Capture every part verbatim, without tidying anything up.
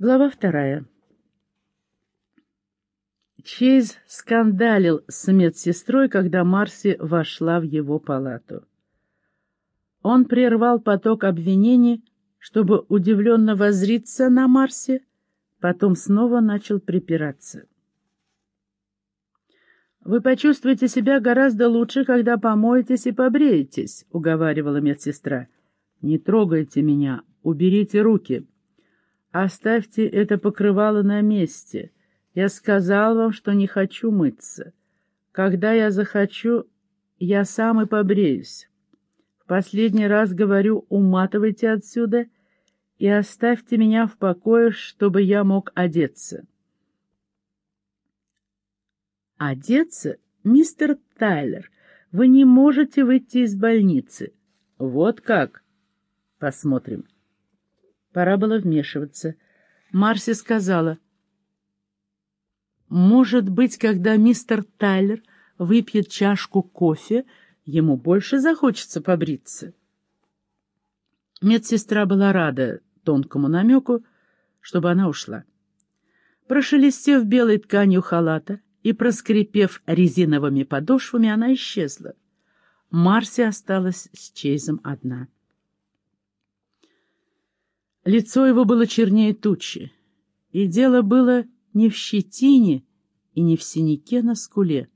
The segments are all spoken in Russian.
Глава вторая. Чейз скандалил с медсестрой, когда Марси вошла в его палату. Он прервал поток обвинений, чтобы удивленно воззриться на Марси, потом снова начал припираться. «Вы почувствуете себя гораздо лучше, когда помоетесь и побреетесь», — уговаривала медсестра. «Не трогайте меня, уберите руки. Оставьте это покрывало на месте. Я сказал вам, что не хочу мыться. Когда я захочу, я сам и побреюсь. В последний раз говорю, уматывайте отсюда и оставьте меня в покое, чтобы я мог одеться». «Одеться? Мистер Тайлер, вы не можете выйти из больницы». «Вот как? Посмотрим». Пора было вмешиваться. Марси сказала: «Может быть, когда мистер Тайлер выпьет чашку кофе, ему больше захочется побриться». Медсестра была рада тонкому намеку, чтобы она ушла. Прошелестев белой тканью халата и проскрипев резиновыми подошвами, она исчезла. Марси осталась с Чейзом одна. Лицо его было чернее тучи, и дело было не в щетине и не в синяке на скуле.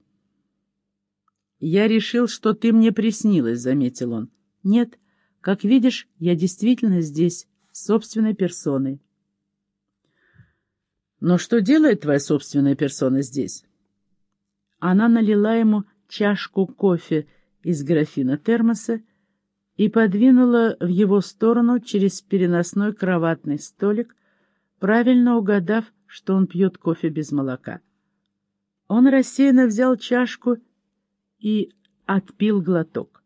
«Я решил, что ты мне приснилась», — заметил он. «Нет, как видишь, я действительно здесь, собственной персоной». «Но что делает твоя собственная персона здесь?» Она налила ему чашку кофе из графина термоса и подвинула в его сторону через переносной кроватный столик, правильно угадав, что он пьет кофе без молока. Он рассеянно взял чашку и отпил глоток.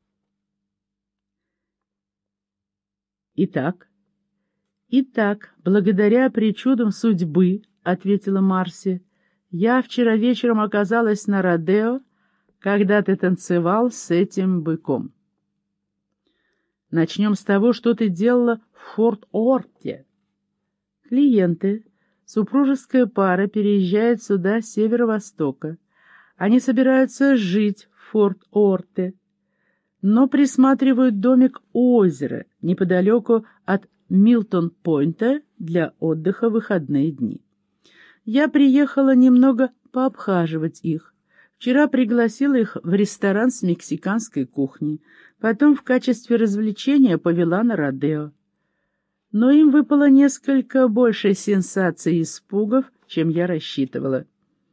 «Итак?» «Итак, благодаря причудам судьбы, — ответила Марси, — я вчера вечером оказалась на родео, когда ты танцевал с этим быком. Начнем с того, что ты делала в Форт-Уорте. Клиенты, супружеская пара, переезжает сюда с северо-востока. Они собираются жить в Форт-Уорте, но присматривают домик у озера, неподалеку от Милтон-Пойнта, для отдыха в выходные дни. Я приехала немного пообхаживать их. Вчера пригласила их в ресторан с мексиканской кухней, потом в качестве развлечения повела на родео. Но им выпало несколько больше сенсаций и испугов, чем я рассчитывала.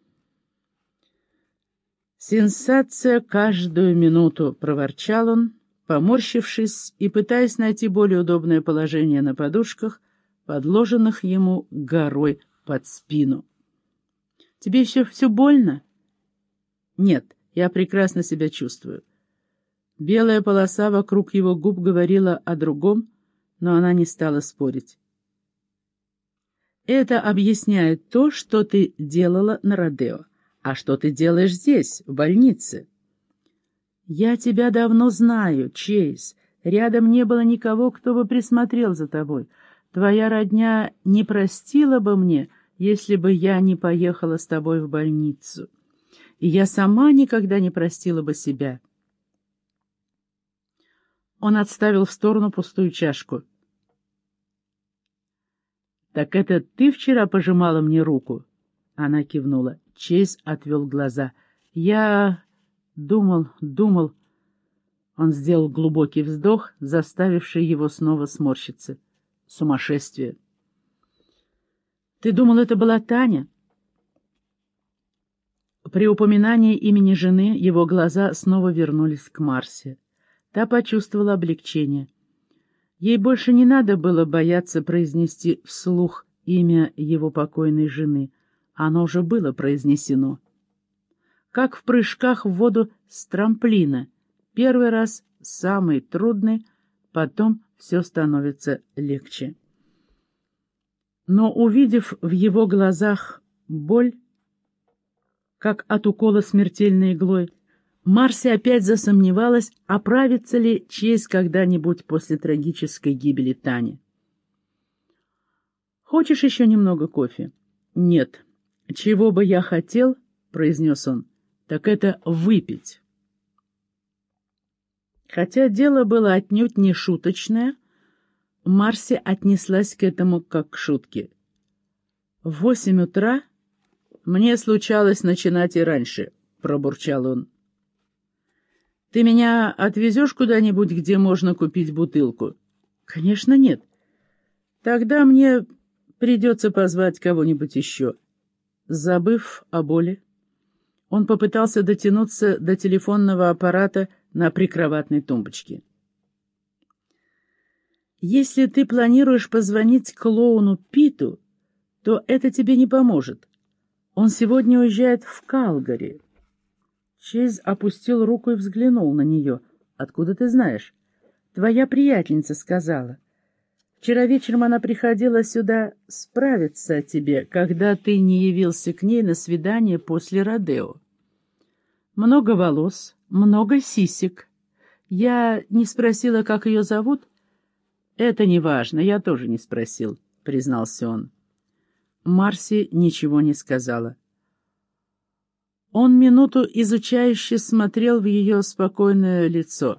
«Сенсация каждую минуту», — проворчал он, поморщившись и пытаясь найти более удобное положение на подушках, подложенных ему горой под спину. «Тебе еще все больно?» «Нет, я прекрасно себя чувствую». Белая полоса вокруг его губ говорила о другом, но она не стала спорить. «Это объясняет то, что ты делала на родео. А что ты делаешь здесь, в больнице?» «Я тебя давно знаю, Чейз. Рядом не было никого, кто бы присмотрел за тобой. Твоя родня не простила бы мне, если бы я не поехала с тобой в больницу. И я сама никогда не простила бы себя». Он отставил в сторону пустую чашку. «Так это ты вчера пожимала мне руку?» Она кивнула. Чейз отвел глаза. «Я думал, думал...» Он сделал глубокий вздох, заставивший его снова сморщиться. «Сумасшествие!» «Ты думал, это была Таня?» При упоминании имени жены его глаза снова вернулись к Марсе. Та почувствовала облегчение. Ей больше не надо было бояться произнести вслух имя его покойной жены. Оно уже было произнесено. Как в прыжках в воду с трамплина. Первый раз самый трудный, потом все становится легче. Но, увидев в его глазах боль, как от укола смертельной иглой, Марси опять засомневалась, оправится ли Чейз когда-нибудь после трагической гибели Тани. Хочешь еще немного кофе? Нет. Чего бы я хотел, произнес он, так это выпить. Хотя дело было отнюдь не шуточное, Марси отнеслась к этому как к шутке. В восемь утра мне случалось начинать и раньше, пробурчал он. Ты меня отвезешь куда-нибудь, где можно купить бутылку? Конечно, нет. Тогда мне придется позвать кого-нибудь еще. Забыв о боли, он попытался дотянуться до телефонного аппарата на прикроватной тумбочке. Если ты планируешь позвонить клоуну Питу, то это тебе не поможет. Он сегодня уезжает в Калгари. Чейз опустил руку и взглянул на нее. «Откуда ты знаешь?» «Твоя приятельница сказала. Вчера вечером она приходила сюда справиться о тебе, когда ты не явился к ней на свидание после родео. Много волос, много сисек. Я не спросила, как ее зовут?» «Это не важно, я тоже не спросил», — признался он. Марси ничего не сказала. Он минуту изучающе смотрел в ее спокойное лицо.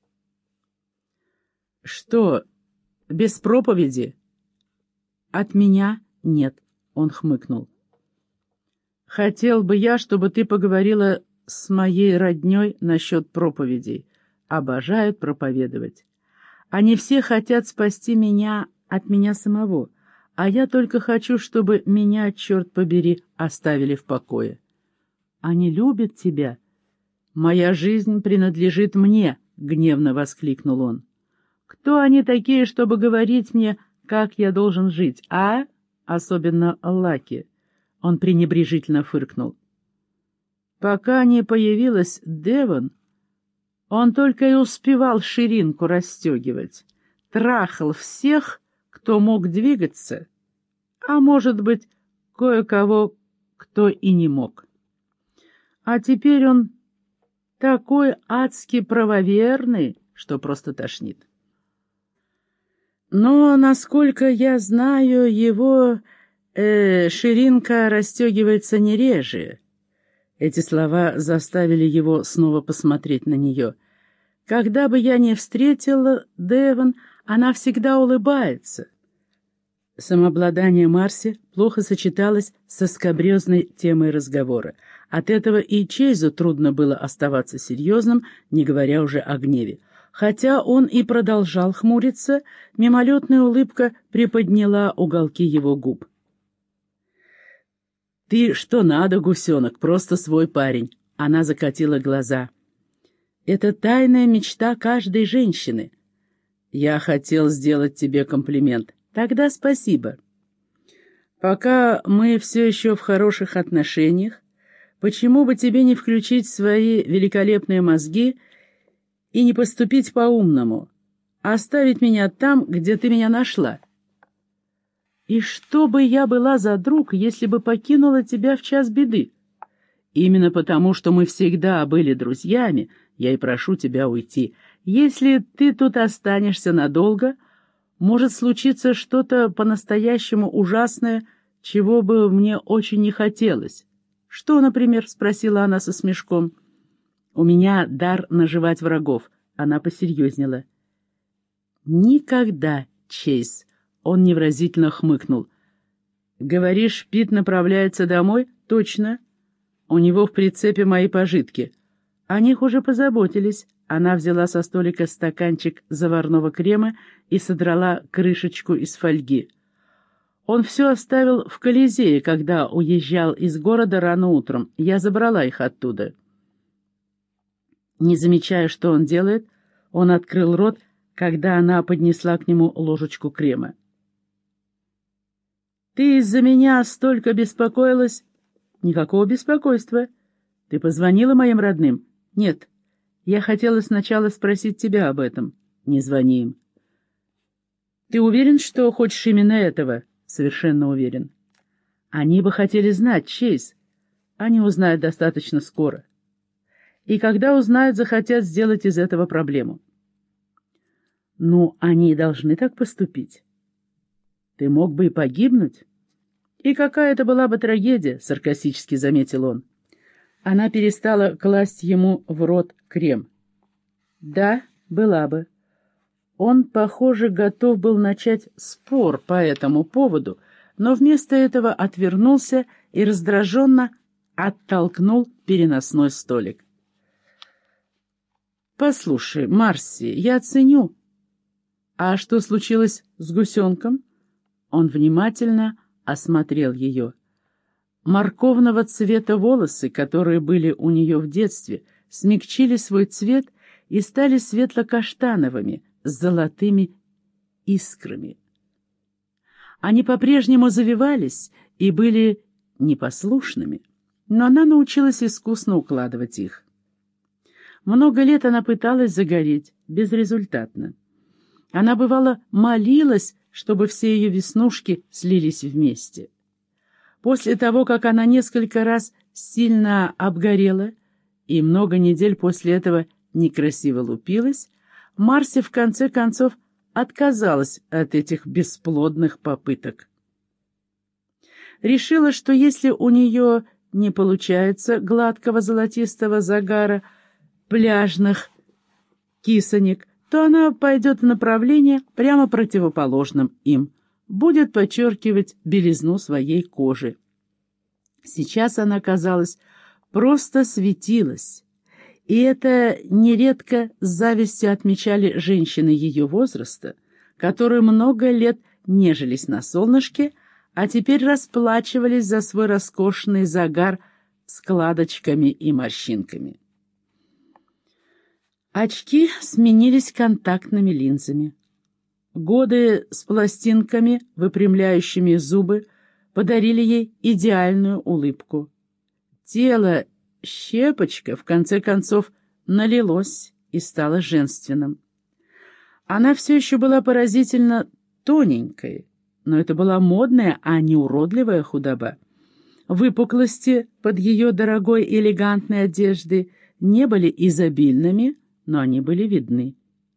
«Что, без проповеди?» «От меня нет», — он хмыкнул. «Хотел бы я, чтобы ты поговорила с моей роднёй насчет проповедей. Обожают проповедовать. Они все хотят спасти меня от меня самого, а я только хочу, чтобы меня, черт побери, оставили в покое. Они любят тебя. Моя жизнь принадлежит мне», — гневно воскликнул он. «Кто они такие, чтобы говорить мне, как я должен жить, а? Особенно Лаки». Он пренебрежительно фыркнул. Пока не появилась Девон, он только и успевал ширинку расстегивать. Трахал всех, кто мог двигаться, а, может быть, кое-кого, кто и не мог. А теперь он такой адски правоверный, что просто тошнит. Но, насколько я знаю, его э, ширинка расстегивается не реже. Эти слова заставили его снова посмотреть на нее. Когда бы я ни встретила Девон, она всегда улыбается. Самообладание Марси плохо сочеталось со скабрезной темой разговора. От этого и Чейзу трудно было оставаться серьезным, не говоря уже о гневе. Хотя он и продолжал хмуриться, мимолетная улыбка приподняла уголки его губ. «Ты что надо, гусенок, просто свой парень!» Она закатила глаза. «Это тайная мечта каждой женщины. Я хотел сделать тебе комплимент. Тогда спасибо. Пока мы все еще в хороших отношениях, почему бы тебе не включить свои великолепные мозги и не поступить по-умному, а оставить меня там, где ты меня нашла? И что бы я была за друг, если бы покинула тебя в час беды? Именно потому, что мы всегда были друзьями, я и прошу тебя уйти. Если ты тут останешься надолго, может случиться что-то по-настоящему ужасное, чего бы мне очень не хотелось. «Что, например?» — спросила она со смешком. «У меня дар наживать врагов». Она посерьезнела. «Никогда, Чейз!» — он невразительно хмыкнул. «Говоришь, Пит направляется домой?» «Точно. У него в прицепе мои пожитки. О них уже позаботились». Она взяла со столика стаканчик заварного крема и содрала крышечку из фольги. Он все оставил в Колизее, когда уезжал из города рано утром. Я забрала их оттуда. Не замечая, что он делает, он открыл рот, когда она поднесла к нему ложечку крема. «Ты из-за меня столько беспокоилась?» «Никакого беспокойства. Ты позвонила моим родным?» «Нет. Я хотела сначала спросить тебя об этом. Не звони им». «Ты уверен, что хочешь именно этого?» «Совершенно уверен». «Они бы хотели знать, Чейз. Они узнают достаточно скоро. И когда узнают, захотят сделать из этого проблему». «Ну, они и должны так поступить». Ты мог бы и погибнуть. И какая это была бы трагедия, саркастически заметил он. Она перестала класть ему в рот крем. Да, была бы. Он, похоже, готов был начать спор по этому поводу, но вместо этого отвернулся и раздраженно оттолкнул переносной столик. «Послушай, Марси, я ценю. А что случилось с гусенком?» Он внимательно осмотрел ее. Морковного цвета волосы, которые были у нее в детстве, смягчили свой цвет и стали светло-каштановыми, с золотыми искрами. Они по-прежнему завивались и были непослушными, но она научилась искусно укладывать их. Много лет она пыталась загореть, безрезультатно. Она, бывало, молилась, чтобы все ее веснушки слились вместе. После того, как она несколько раз сильно обгорела и много недель после этого некрасиво лупилась, Марси в конце концов отказалась от этих бесплодных попыток. Решила, что если у нее не получается гладкого золотистого загара пляжных кисонек, то она пойдет в направлении прямо противоположном им, будет подчеркивать белизну своей кожи. Сейчас она, казалось, просто светилась, и это нередко с завистью отмечали женщины ее возраста, которые много лет нежились на солнышке, а теперь расплачивались за свой роскошный загар складочками и морщинками. Очки сменились контактными линзами. Годы с пластинками, выпрямляющими зубы, подарили ей идеальную улыбку. Тело щепочка, в конце концов, налилось и стало женственным. Она все еще была поразительно тоненькой, но это была модная, а не уродливая худоба. Выпуклости под ее дорогой элегантной одеждой не были изобильными, но они были видны.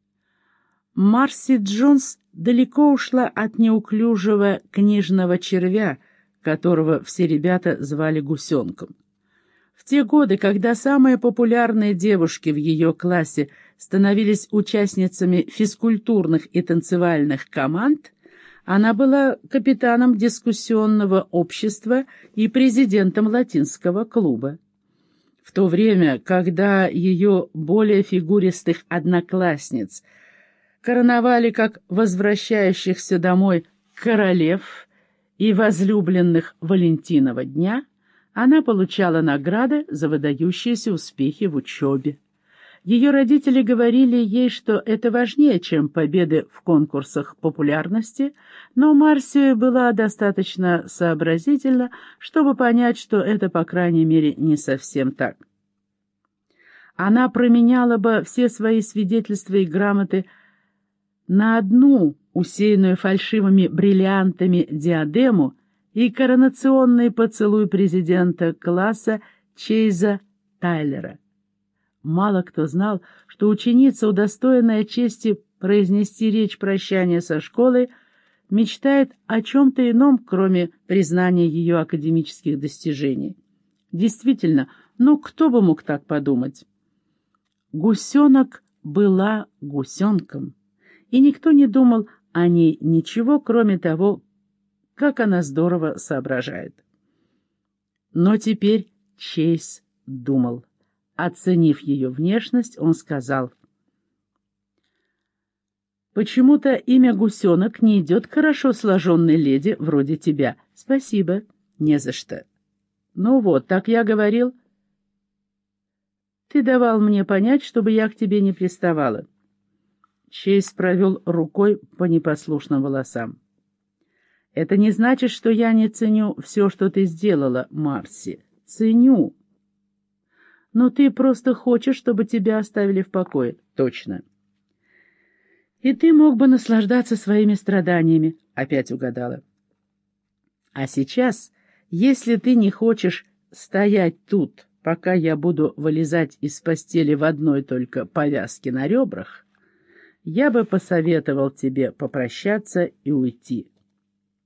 Марси Джонс далеко ушла от неуклюжего книжного червя, которого все ребята звали гусенком. В те годы, когда самые популярные девушки в ее классе становились участницами физкультурных и танцевальных команд, она была капитаном дискуссионного общества и президентом латинского клуба. В то время, когда ее более фигуристых одноклассниц короновали как возвращающихся домой королев и возлюбленных Валентинова дня, она получала награды за выдающиеся успехи в учебе. Ее родители говорили ей, что это важнее, чем победы в конкурсах популярности, но Марси была достаточно сообразительна, чтобы понять, что это, по крайней мере, не совсем так. Она променяла бы все свои свидетельства и грамоты на одну, усеянную фальшивыми бриллиантами, диадему и коронационный поцелуй президента класса Чейза Тайлера. Мало кто знал, что ученица, удостоенная чести произнести речь прощания со школой, мечтает о чем-то ином, кроме признания ее академических достижений. Действительно, ну кто бы мог так подумать? Гусенок была гусенком, и никто не думал о ней ничего, кроме того, как она здорово соображает. Но теперь Чейз думал. Оценив ее внешность, он сказал: «Почему-то имя Гусенок не идет к хорошо сложенной леди вроде тебя. Спасибо, не за что. Ну вот, так я говорил. Ты давал мне понять, чтобы я к тебе не приставала». Чейз провел рукой по непослушным волосам. «Это не значит, что я не ценю все, что ты сделала, Марси. Ценю. Но ты просто хочешь, чтобы тебя оставили в покое». «Точно». «И ты мог бы наслаждаться своими страданиями», — опять угадала. «А сейчас, если ты не хочешь стоять тут, пока я буду вылезать из постели в одной только повязке на ребрах, я бы посоветовал тебе попрощаться и уйти».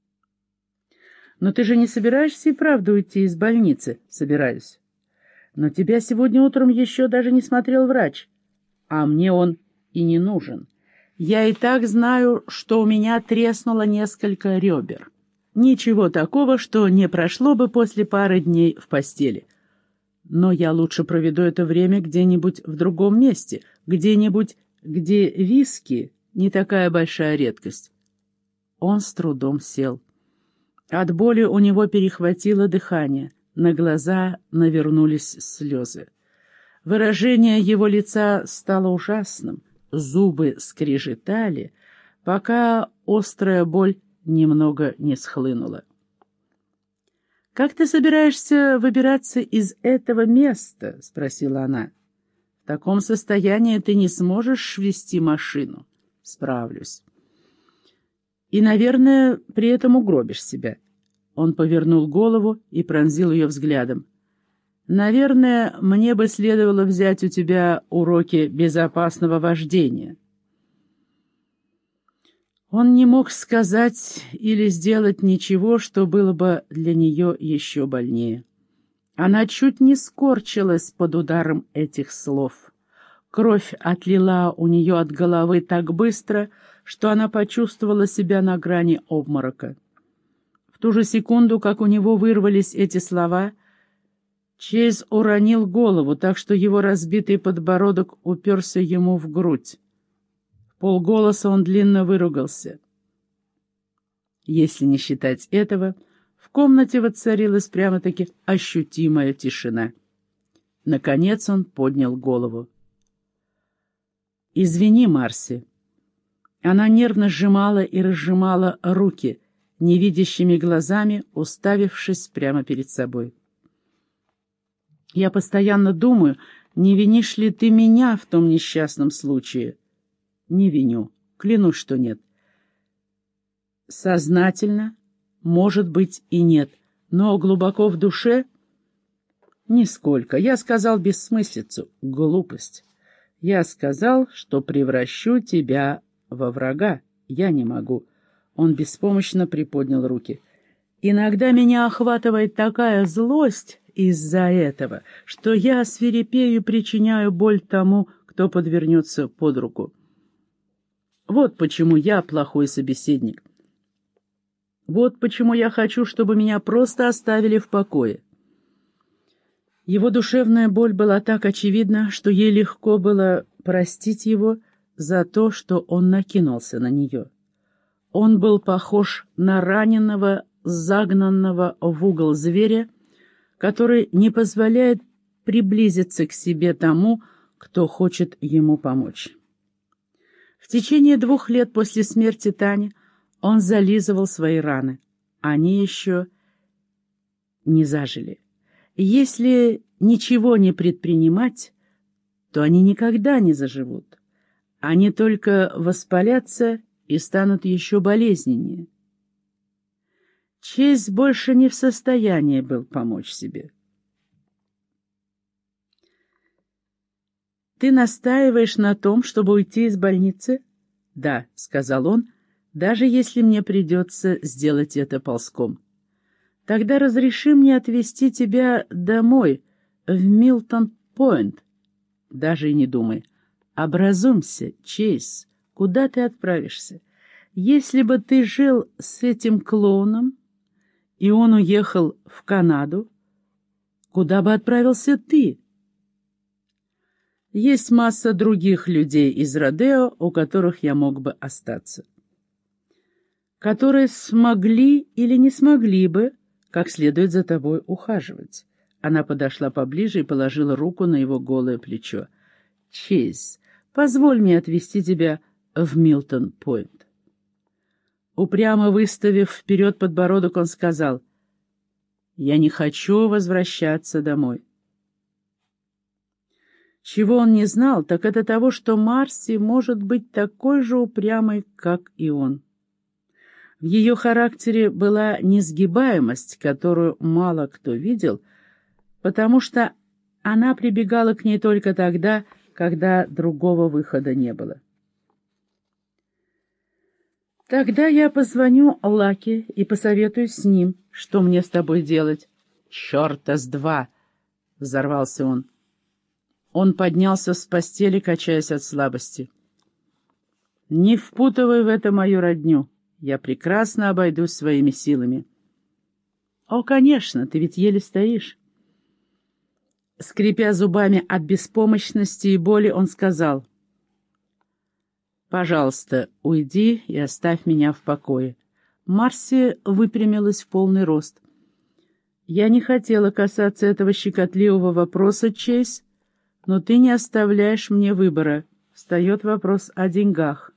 Но ты же не собираешься и правда уйти из больницы? Собираюсь. Но тебя сегодня утром еще даже не смотрел врач. А мне он и не нужен. Я и так знаю, что у меня треснуло несколько ребер. Ничего такого, что не прошло бы после пары дней в постели. Но я лучше проведу это время где-нибудь в другом месте, где-нибудь, где виски не такая большая редкость. Он с трудом сел. От боли у него перехватило дыхание, на глаза навернулись слезы. Выражение его лица стало ужасным, зубы скрежетали, пока острая боль немного не схлынула. «Как ты собираешься выбираться из этого места?» — спросила она. «В таком состоянии ты не сможешь вести машину». «Справлюсь». «И, наверное, при этом угробишь себя». Он повернул голову и пронзил ее взглядом. «Наверное, мне бы следовало взять у тебя уроки безопасного вождения». Он не мог сказать или сделать ничего, что было бы для нее еще больнее. Она чуть не скорчилась под ударом этих слов. Кровь отлила у нее от головы так быстро, что она почувствовала себя на грани обморока. В ту же секунду, как у него вырвались эти слова, Чейз уронил голову, так что его разбитый подбородок уперся ему в грудь. В полголоса он длинно выругался. Если не считать этого, в комнате воцарилась прямо-таки ощутимая тишина. Наконец он поднял голову. «Извини, Марси». Она нервно сжимала и разжимала руки, невидящими глазами уставившись прямо перед собой. «Я постоянно думаю, не винишь ли ты меня в том несчастном случае?» «Не виню. Клянусь, что нет». «Сознательно? Может быть, и нет. Но глубоко в душе?» «Нисколько. Я сказал бессмыслицу, глупость. Я сказал, что превращу тебя во врага. Я не могу». Он беспомощно приподнял руки. «Иногда меня охватывает такая злость из-за этого, что я свирепею и причиняю боль тому, кто подвернется под руку. Вот почему я плохой собеседник. Вот почему я хочу, чтобы меня просто оставили в покое». Его душевная боль была так очевидна, что ей легко было простить его за то, что он накинулся на нее. Он был похож на раненого, загнанного в угол зверя, который не позволяет приблизиться к себе тому, кто хочет ему помочь. В течение двух лет после смерти Тани он зализывал свои раны. Они еще не зажили. Если ничего не предпринимать, то они никогда не заживут. Они только воспалятся и станут еще болезненнее. Чейз больше не в состоянии был помочь себе. «Ты настаиваешь на том, чтобы уйти из больницы?» «Да», — сказал он, — «даже если мне придется сделать это ползком. Тогда разреши мне отвезти тебя домой, в Милтон-Пойнт». «Даже и не думай. Образумся, Чейз. Куда ты отправишься? Если бы ты жил с этим клоуном, и он уехал в Канаду, куда бы отправился ты?» «Есть масса других людей из Родео, у которых я мог бы остаться, которые смогли или не смогли бы как следует за тобой ухаживать». Она подошла поближе и положила руку на его голое плечо. «Чейз, позволь мне отвезти тебя в Милтон-Пойнт». Упрямо выставив вперед подбородок, он сказал: «Я не хочу возвращаться домой». Чего он не знал, так это того, что Марси может быть такой же упрямой, как и он. В ее характере была несгибаемость, которую мало кто видел, потому что она прибегала к ней только тогда, когда другого выхода не было. Тогда я позвоню Лаке и посоветую с ним, что мне с тобой делать. Чёрта с два! — взорвался он. Он поднялся с постели, качаясь от слабости. «Не впутывай в это мою родню. Я прекрасно обойдусь своими силами». «О, конечно, ты ведь еле стоишь». Скрипя зубами от беспомощности и боли, он сказал: «Пожалуйста, уйди и оставь меня в покое». Марси выпрямилась в полный рост. «Я не хотела касаться этого щекотливого вопроса, Чейз, но ты не оставляешь мне выбора. Встает вопрос о деньгах».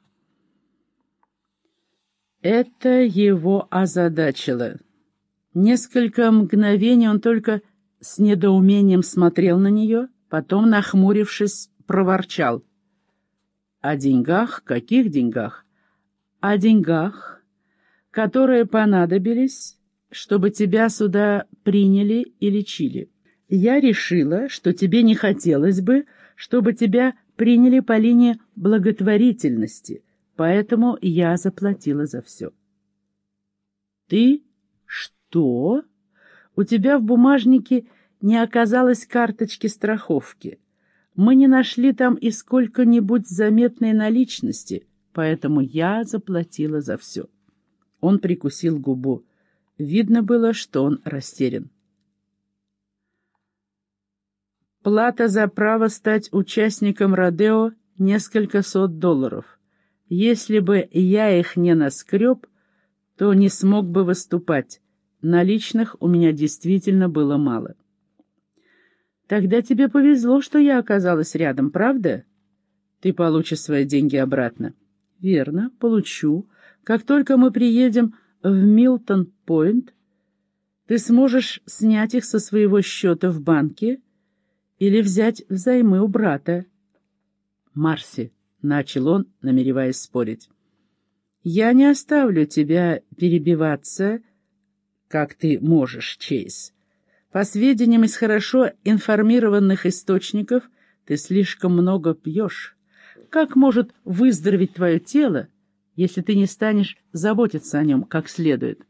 Это его озадачило. Несколько мгновений он только с недоумением смотрел на нее, потом, нахмурившись, проворчал: «О деньгах? Каких деньгах?» «О деньгах, которые понадобились, чтобы тебя сюда приняли и лечили. Я решила, что тебе не хотелось бы, чтобы тебя приняли по линии благотворительности, поэтому я заплатила за все». «Ты что? У тебя в бумажнике не оказалось карточки страховки. Мы не нашли там и сколько-нибудь заметной наличности, поэтому я заплатила за все». Он прикусил губу. Видно было, что он растерян. «Плата за право стать участником родео — несколько сот долларов. Если бы я их не наскреб, то не смог бы выступать. Наличных у меня действительно было мало». «Тогда тебе повезло, что я оказалась рядом, правда? Ты получишь свои деньги обратно». «Верно, получу. Как только мы приедем в Милтон-Пойнт, ты сможешь снять их со своего счета в банке или взять взаймы у брата». «Марси», — начал он, намереваясь спорить, — «я не оставлю тебя перебиваться, как ты можешь, Чейз. По сведениям из хорошо информированных источников, ты слишком много пьешь. Как может выздороветь твое тело, если ты не станешь заботиться о нем как следует?»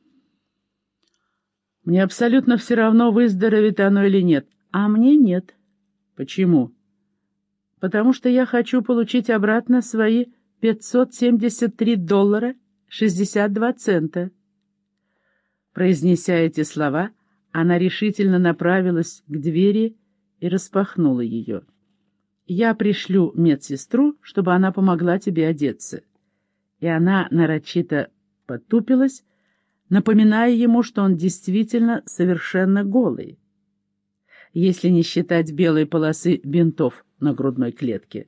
«Мне абсолютно все равно, выздоровеет оно или нет». «А мне нет». «Почему?» «Потому что я хочу получить обратно свои пятьсот семьдесят три доллара шестьдесят два цента». Произнеся эти слова, она решительно направилась к двери и распахнула ее. «Я пришлю медсестру, чтобы она помогла тебе одеться». И она нарочито потупилась, напоминая ему, что он действительно совершенно голый, если не считать белой полосы бинтов на грудной клетке.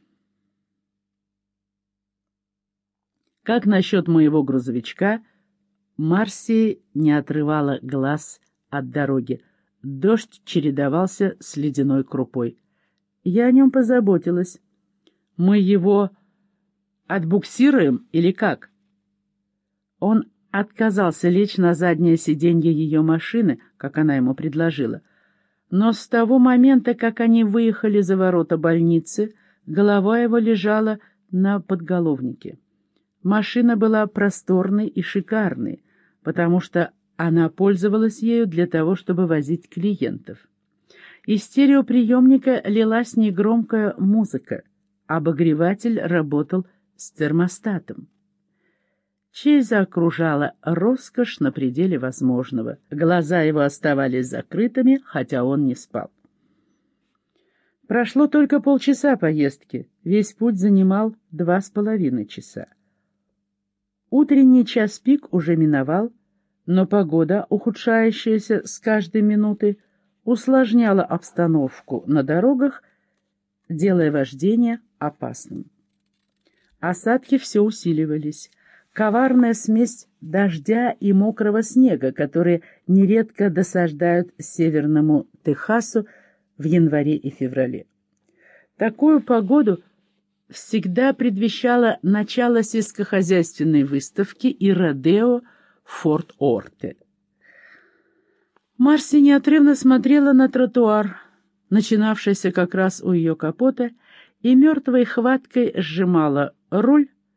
«Как насчет моего грузовичка?» Марси не отрывала глаз от дороги. Дождь чередовался с ледяной крупой. «Я о нем позаботилась. Мы его отбуксируем или как?» Он отказался лечь на заднее сиденье ее машины, как она ему предложила. Но с того момента, как они выехали за ворота больницы, голова его лежала на подголовнике. Машина была просторной и шикарной, потому что она пользовалась ею для того, чтобы возить клиентов. Из стереоприемника лилась негромкая музыка, обогреватель работал с термостатом. Чейза окружала роскошь на пределе возможного. Глаза его оставались закрытыми, хотя он не спал. Прошло только полчаса поездки, весь путь занимал два с половиной часа. Утренний час пик уже миновал, но погода, ухудшающаяся с каждой минуты, усложняла обстановку на дорогах, делая вождение опасным. Осадки все усиливались. Коварная смесь дождя и мокрого снега, которые нередко досаждают северному Техасу в январе и феврале. Такую погоду всегда предвещало начало сельскохозяйственной выставки и родео в Форт-Орте. Марси неотрывно смотрела на тротуар, начинавшийся как раз у ее капота, и мертвой хваткой сжимала руль,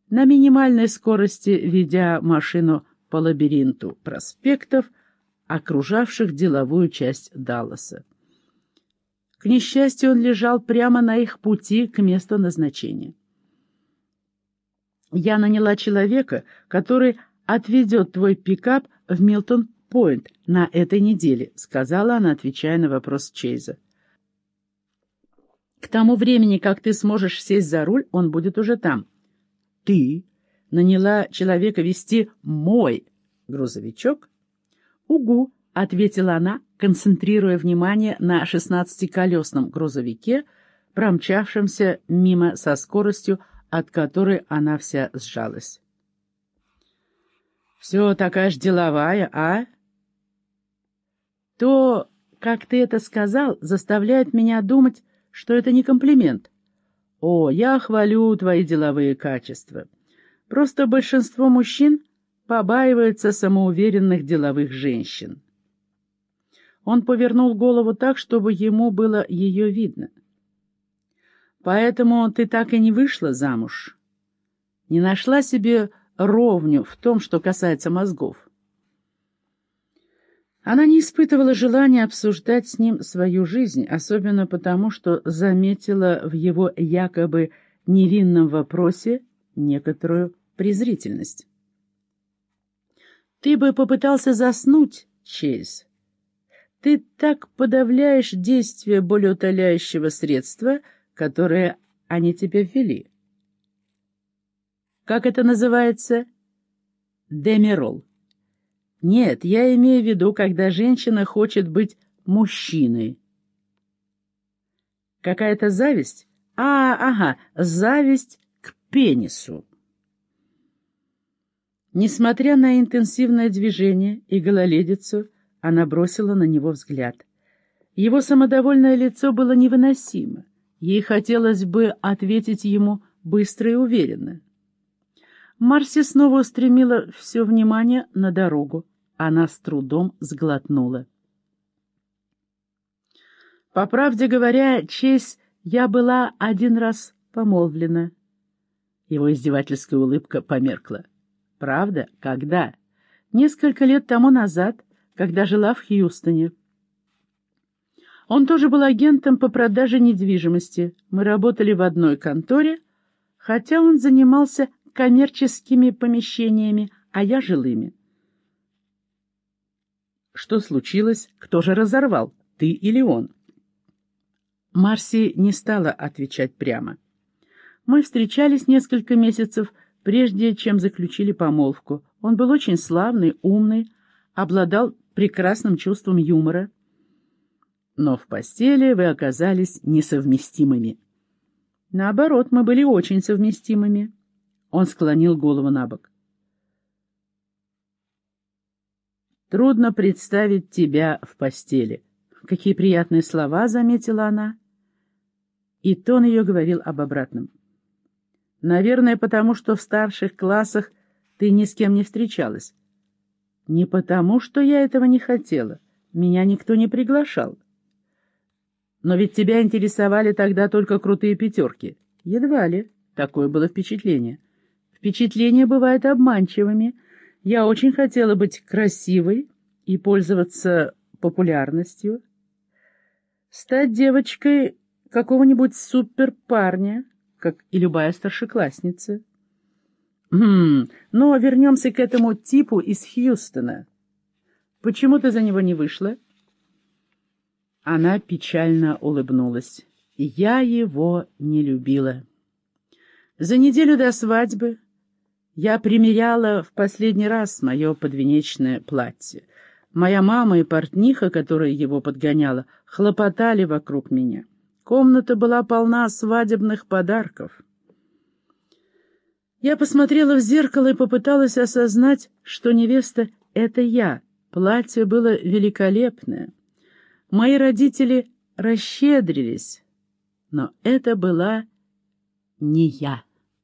на минимальной скорости ведя машину по лабиринту проспектов, окружавших деловую часть Далласа. К несчастью, он лежал прямо на их пути к месту назначения. «Я наняла человека, который отведет твой пикап в Милтон-Пойнт на этой неделе», — сказала она, отвечая на вопрос Чейза. «К тому времени, как ты сможешь сесть за руль, он будет уже там». «Ты наняла человека вести мой грузовичок?» «Угу», — ответила она, концентрируя внимание на шестнадцатиколесном грузовике, промчавшемся мимо со скоростью, от которой она вся сжалась. «Все такая ж деловая, а?» «То, как ты это сказал, заставляет меня думать, что это не комплимент. О, я хвалю твои деловые качества. Просто большинство мужчин побаиваются самоуверенных деловых женщин». Он повернул голову так, чтобы ему было ее видно. «Поэтому ты так и не вышла замуж? Не нашла себе ровню в том, что касается мозгов?» Она не испытывала желания обсуждать с ним свою жизнь, особенно потому, что заметила в его якобы невинном вопросе некоторую презрительность. «Ты бы попытался заснуть, Чейз. Ты так подавляешь действие болеутоляющего средства, которое они тебе ввели. Как это называется? Демирол. Нет, я имею в виду, когда женщина хочет быть мужчиной. Какая-то зависть? А, ага, зависть к пенису». Несмотря на интенсивное движение и гололедицу, она бросила на него взгляд. Его самодовольное лицо было невыносимо. Ей хотелось бы ответить ему быстро и уверенно. Марси снова устремила все внимание на дорогу. Она с трудом сглотнула. «По правде говоря, Чейз, я была один раз помолвлена». Его издевательская улыбка померкла. «Правда? Когда?» «Несколько лет тому назад, когда жила в Хьюстоне. Он тоже был агентом по продаже недвижимости. Мы работали в одной конторе, хотя он занимался коммерческими помещениями, а я жилыми». «Что случилось? Кто же разорвал, ты или он?» Марси не стала отвечать прямо. «Мы встречались несколько месяцев, прежде чем заключили помолвку. Он был очень славный, умный, обладал прекрасным чувством юмора. Но в постели вы оказались несовместимыми». «Наоборот, мы были очень совместимыми». Он склонил голову набок. «Трудно представить тебя в постели». «Какие приятные слова», — заметила она. И тон ее говорил об обратном. «Наверное, потому что в старших классах ты ни с кем не встречалась». «Не потому, что я этого не хотела. Меня никто не приглашал». «Но ведь тебя интересовали тогда только крутые пятерки». «Едва ли. Такое было впечатление». «Впечатления бывают обманчивыми. Я очень хотела быть красивой и пользоваться популярностью. Стать девочкой какого-нибудь суперпарня, как и любая старшеклассница». «Хм, но вернемся к этому типу из Хьюстона. Почему ты за него не вышла?» Она печально улыбнулась. «Я его не любила. За неделю до свадьбы я примеряла в последний раз мое подвенечное платье. Моя мама и портниха, которая его подгоняла, хлопотали вокруг меня. Комната была полна свадебных подарков. Я посмотрела в зеркало и попыталась осознать, что невеста — это я. Платье было великолепное. Мои родители расщедрились, но это была не я.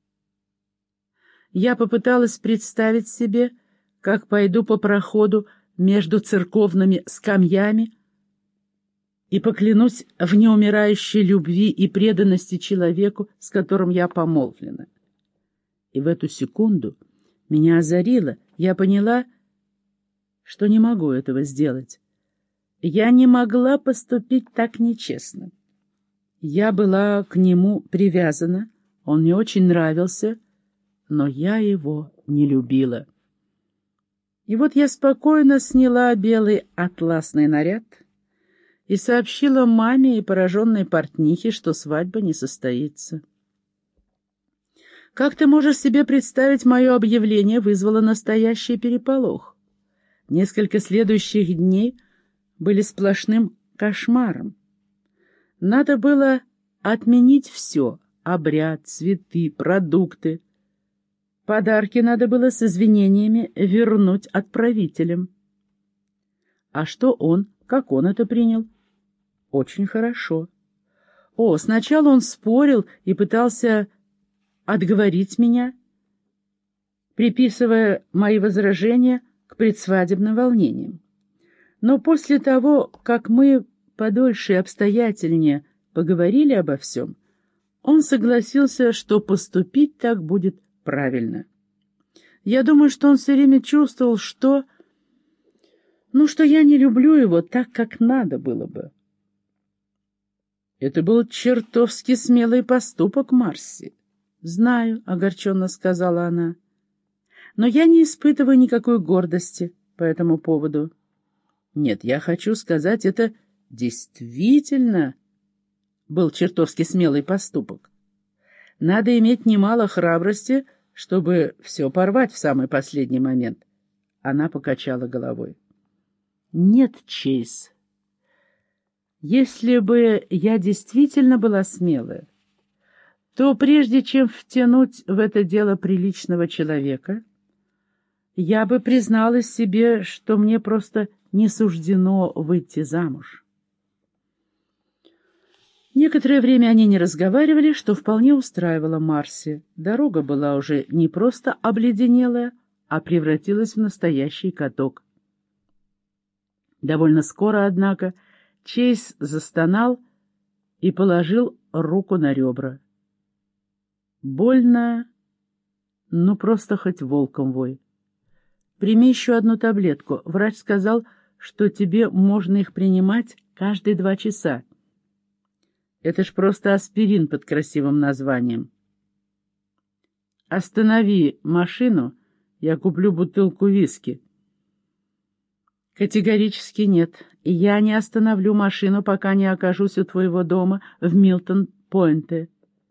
Я попыталась представить себе, как пойду по проходу между церковными скамьями и поклянусь в неумирающей любви и преданности человеку, с которым я помолвлена. И в эту секунду меня озарило. Я поняла, что не могу этого сделать. Я не могла поступить так нечестно. Я была к нему привязана, он мне очень нравился, но я его не любила. И вот я спокойно сняла белый атласный наряд и сообщила маме и пораженной портнихе, что свадьба не состоится. Как ты можешь себе представить, мое объявление вызвало настоящий переполох. Несколько следующих дней были сплошным кошмаром. Надо было отменить все — обряд, цветы, продукты. Подарки надо было с извинениями вернуть отправителям. А что он, как он это принял? Очень хорошо. О, сначала он спорил и пытался отговорить меня, приписывая мои возражения к предсвадебным волнениям. Но после того, как мы подольше и обстоятельнее поговорили обо всем, он согласился, что поступить так будет правильно. Я думаю, что он все время чувствовал, что... Ну, что я не люблю его так, как надо было бы. Это был чертовски смелый поступок, Марси. «Знаю», — огорченно сказала она, — «но я не испытываю никакой гордости по этому поводу». Нет, я хочу сказать, это действительно был чертовски смелый поступок. Надо иметь немало храбрости, чтобы все порвать в самый последний момент. Она покачала головой. Нет, Чейз, если бы я действительно была смелая, то прежде чем втянуть в это дело приличного человека, я бы призналась себе, что мне просто не суждено выйти замуж. Некоторое время они не разговаривали, что вполне устраивало Марси. Дорога была уже не просто обледенелая, а превратилась в настоящий каток. Довольно скоро, однако, Чейз застонал и положил руку на ребра. Больно, ну просто хоть волком вой. Прими еще одну таблетку. Врач сказал, что тебе можно их принимать каждые два часа. Это ж просто аспирин под красивым названием. Останови машину, я куплю бутылку виски. Категорически нет. Я не остановлю машину, пока не окажусь у твоего дома в Милтон-Пойнте.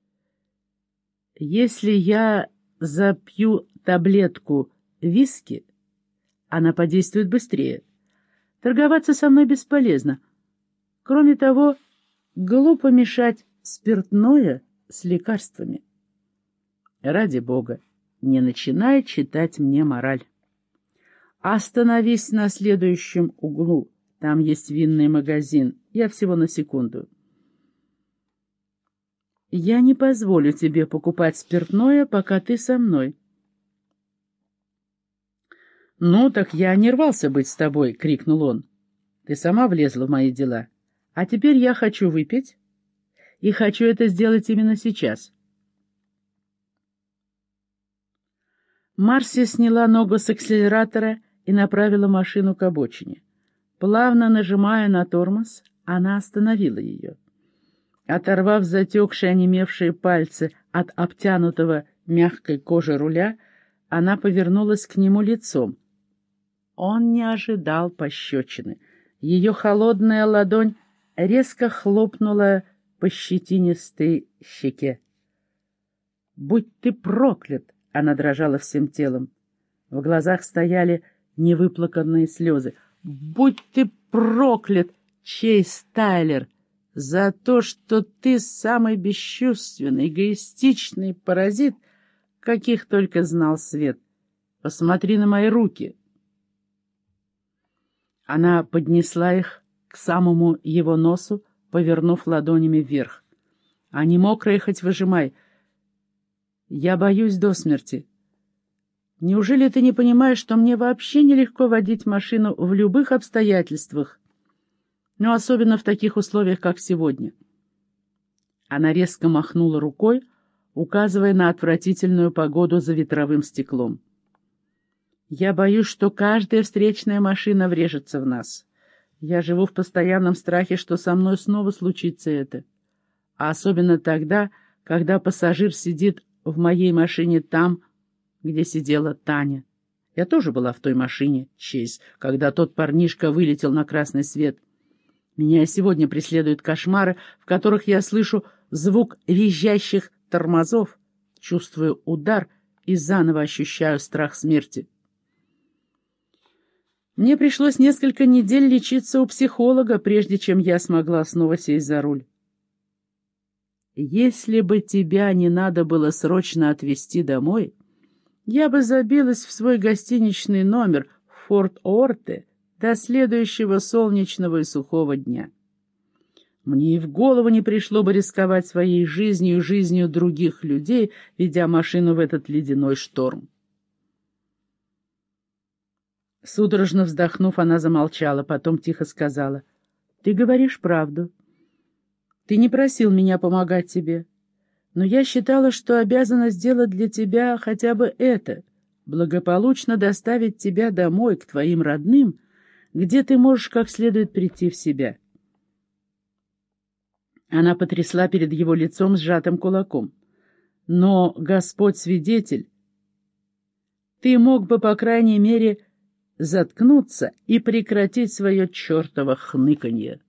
Если я запью таблетку виски, она подействует быстрее. Торговаться со мной бесполезно. Кроме того, глупо мешать спиртное с лекарствами. Ради бога, не начинай читать мне мораль. Остановись на следующем углу. Там есть винный магазин. Я всего на секунду. Я не позволю тебе покупать спиртное, пока ты со мной. «Ну, так я не рвался быть с тобой!» — крикнул он. «Ты сама влезла в мои дела. А теперь я хочу выпить, и хочу это сделать именно сейчас». Марси сняла ногу с акселератора и направила машину к обочине. Плавно нажимая на тормоз, она остановила ее. Оторвав затекшие, онемевшие пальцы от обтянутого мягкой кожи руля, она повернулась к нему лицом. Он не ожидал пощечины. Ее холодная ладонь резко хлопнула по щетинистой щеке. «Будь ты проклят!» — она дрожала всем телом. В глазах стояли невыплаканные слезы. «Будь ты проклят, Чейз Тайлер, за то, что ты самый бесчувственный, эгоистичный паразит, каких только знал свет. Посмотри на мои руки!» Она поднесла их к самому его носу, повернув ладонями вверх. «Они мокрые, хоть выжимай. Я боюсь до смерти. Неужели ты не понимаешь, что мне вообще нелегко водить машину в любых обстоятельствах, но особенно в таких условиях, как сегодня?» Она резко махнула рукой, указывая на отвратительную погоду за ветровым стеклом. «Я боюсь, что каждая встречная машина врежется в нас. Я живу в постоянном страхе, что со мной снова случится это. А особенно тогда, когда пассажир сидит в моей машине там, где сидела Таня. Я тоже была в той машине, Чейз, когда тот парнишка вылетел на красный свет. Меня и сегодня преследуют кошмары, в которых я слышу звук визжащих тормозов, чувствую удар и заново ощущаю страх смерти. Мне пришлось несколько недель лечиться у психолога, прежде чем я смогла снова сесть за руль. Если бы тебя не надо было срочно отвезти домой, я бы забилась в свой гостиничный номер в Форт-Орте до следующего солнечного и сухого дня. Мне и в голову не пришло бы рисковать своей жизнью и жизнью других людей, ведя машину в этот ледяной шторм. Судорожно вздохнув, она замолчала, потом тихо сказала: «Ты говоришь правду. Ты не просил меня помогать тебе, но я считала, что обязана сделать для тебя хотя бы это — благополучно доставить тебя домой, к твоим родным, где ты можешь как следует прийти в себя». Она потрясла перед его лицом сжатым кулаком. «Но, Господь свидетель, ты мог бы, по крайней мере, заткнуться и прекратить свое чертово хныканье».